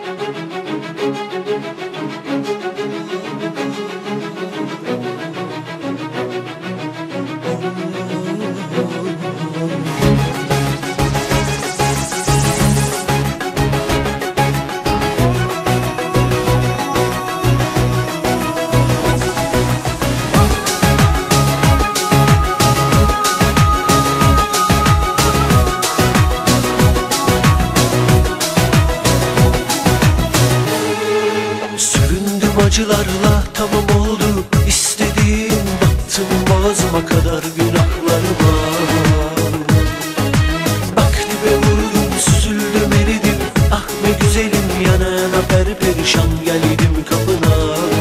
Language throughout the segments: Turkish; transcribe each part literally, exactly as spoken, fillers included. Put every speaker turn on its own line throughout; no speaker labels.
Acılarla tamam oldu istediğim, baktım boğazıma kadar günahlar var. Bak dibe vurdum, süzüldüm eridim, ah be güzelim yanına perperişan geldim kapına.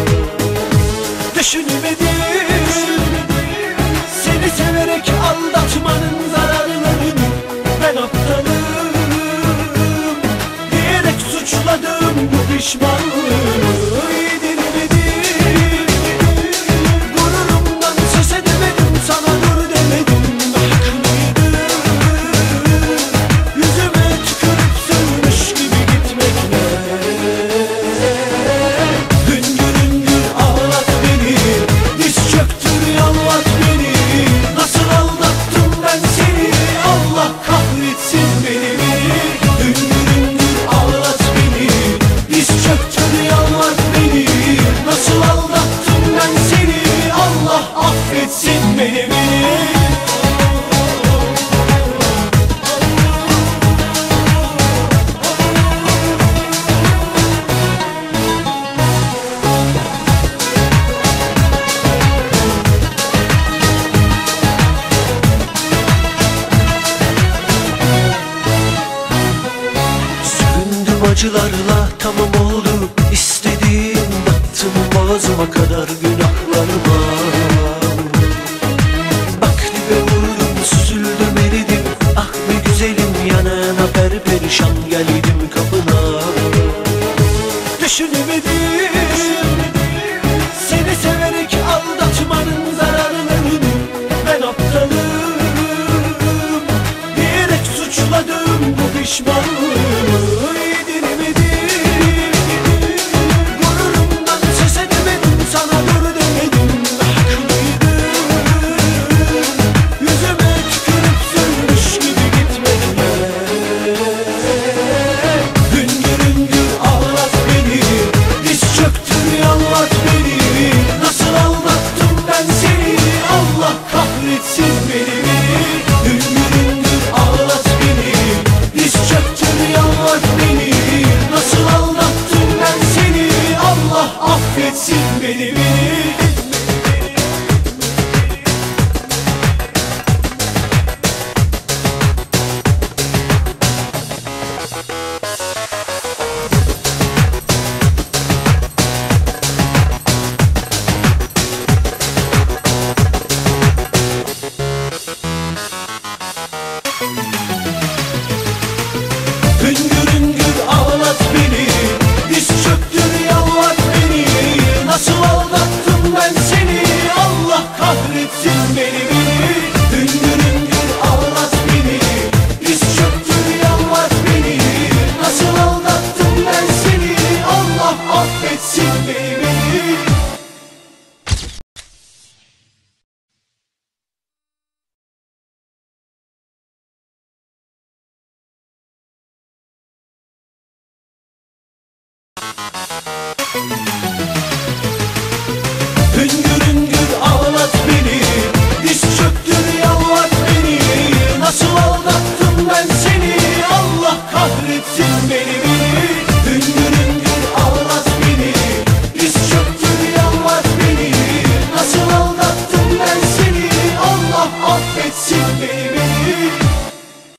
Düşünmedim seni severek aldatmanın zararlarını, ben aptalım diyerek suçladım bu pişmanlığı. Acılarla tamam oldu istediğim, baktım boğazıma kadar günahlar var. Bak dibe vurdum, süzüldüm eridim, ah be güzelim yanına perperişan geldim kapına. Düşünemedim seni severek aldatmanın zararlarını, ben aptalım diyerek suçladım bu pişmanlığı. Affetsin beni, beni. Hüngür hüngür ağlat beni, diz çöktür yalvar beni. Nasıl aldattım ben seni, Allah kahretsin beni, beni. Hüngür hüngür ağlat beni, diz çöktür yalvar beni. Nasıl aldattım ben seni, Allah affetsin beni, beni.